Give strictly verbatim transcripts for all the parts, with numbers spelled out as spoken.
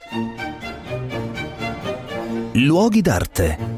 Luoghi d'arte.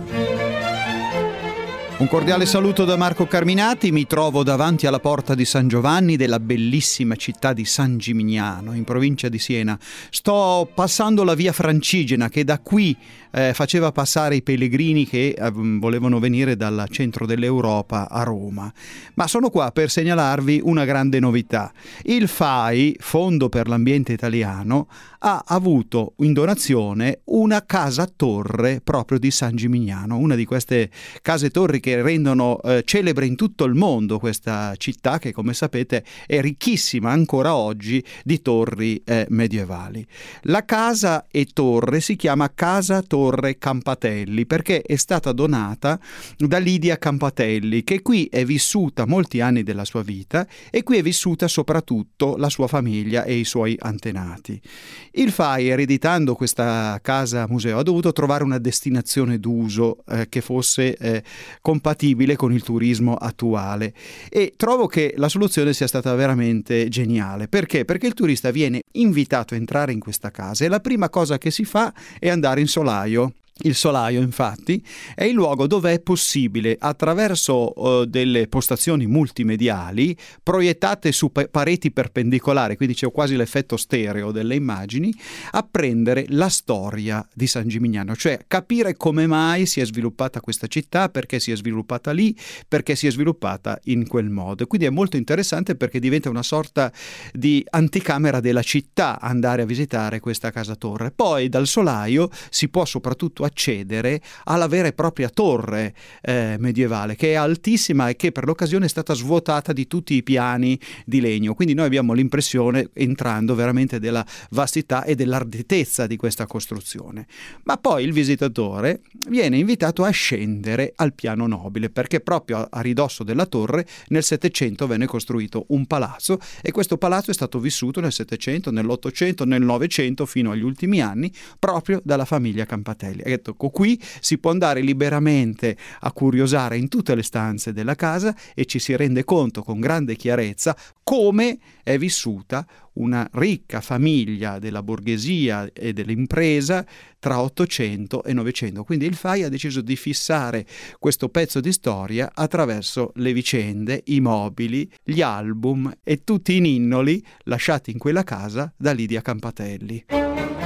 Un cordiale saluto da Marco Carminati, mi trovo davanti alla porta di San Giovanni della bellissima città di San Gimignano, in provincia di Siena. Sto passando la via Francigena che da qui eh, faceva passare i pellegrini che eh, volevano venire dal centro dell'Europa a Roma. Ma sono qua per segnalarvi una grande novità. Il F A I, Fondo per l'Ambiente Italiano, ha avuto in donazione una casa torre proprio di San Gimignano, una di queste case torri che rendono eh, celebre in tutto il mondo questa città che, come sapete, è ricchissima ancora oggi di torri eh, medievali. La casa e torre si chiama Casa Torre Campatelli perché è stata donata da Lidia Campatelli, che qui è vissuta molti anni della sua vita e qui è vissuta soprattutto la sua famiglia e i suoi antenati. Il F A I, ereditando questa casa museo, ha dovuto trovare una destinazione d'uso eh, che fosse eh, compatibile con il turismo attuale e trovo che la soluzione sia stata veramente geniale. Perché? Perché il turista viene invitato a entrare in questa casa e la prima cosa che si fa è andare in solaio. Il solaio, infatti, è il luogo dove è possibile, attraverso uh, delle postazioni multimediali proiettate su pa- pareti perpendicolari, quindi c'è quasi l'effetto stereo delle immagini, apprendere la storia di San Gimignano, cioè capire come mai si è sviluppata questa città, perché si è sviluppata lì, perché si è sviluppata in quel modo. Quindi è molto interessante perché diventa una sorta di anticamera della città andare a visitare questa casa torre. Poi dal solaio si può soprattutto accedere alla vera e propria torre eh, medievale, che è altissima e che per l'occasione è stata svuotata di tutti i piani di legno, quindi noi abbiamo l'impressione, entrando, veramente della vastità e dell'arditezza di questa costruzione. Ma poi il visitatore viene invitato a scendere al piano nobile perché proprio a ridosso della torre nel Settecento venne costruito un palazzo e questo palazzo è stato vissuto nel Settecento, nell'Ottocento, nel Novecento fino agli ultimi anni proprio dalla famiglia Campatelli. Ecco, qui si può andare liberamente a curiosare in tutte le stanze della casa e ci si rende conto con grande chiarezza come è vissuta una ricca famiglia della borghesia e dell'impresa tra Ottocento e Novecento. Quindi il F A I ha deciso di fissare questo pezzo di storia attraverso le vicende, i mobili, gli album e tutti i ninnoli lasciati in quella casa da Lidia Campatelli.